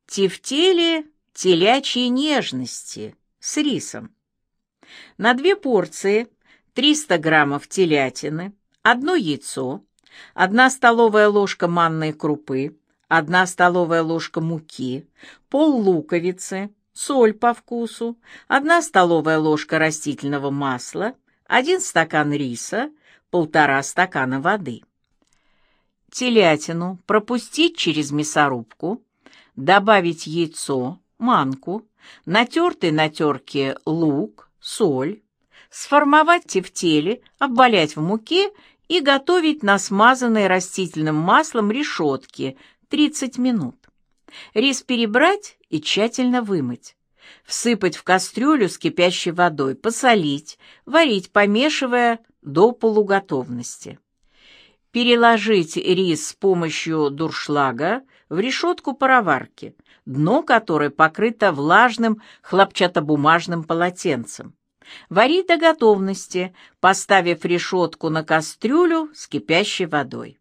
Тефтели телячьей нежности с рисом. На 2 порции 300 граммов телятины, 1 яйцо, 1 столовая ложка манной крупы, 1 столовая ложка муки, пол луковицы, соль по вкусу, 1 столовая ложка растительного масла, 1 стакан риса, 1,5 стакана воды. Телятину пропустить через мясорубку, добавить яйцо, манку, натертый на терке лук, соль, сформовать тефтели, обвалять в муке и готовить на смазанной растительным маслом решетке 30 минут. Рис перебрать и тщательно вымыть. Всыпать в кастрюлю с кипящей водой, посолить, варить, помешивая до полуготовности. Переложить рис с помощью дуршлага в решетку пароварки, дно которой покрыто влажным хлопчатобумажным полотенцем. Варить до готовности, поставив решетку на кастрюлю с кипящей водой.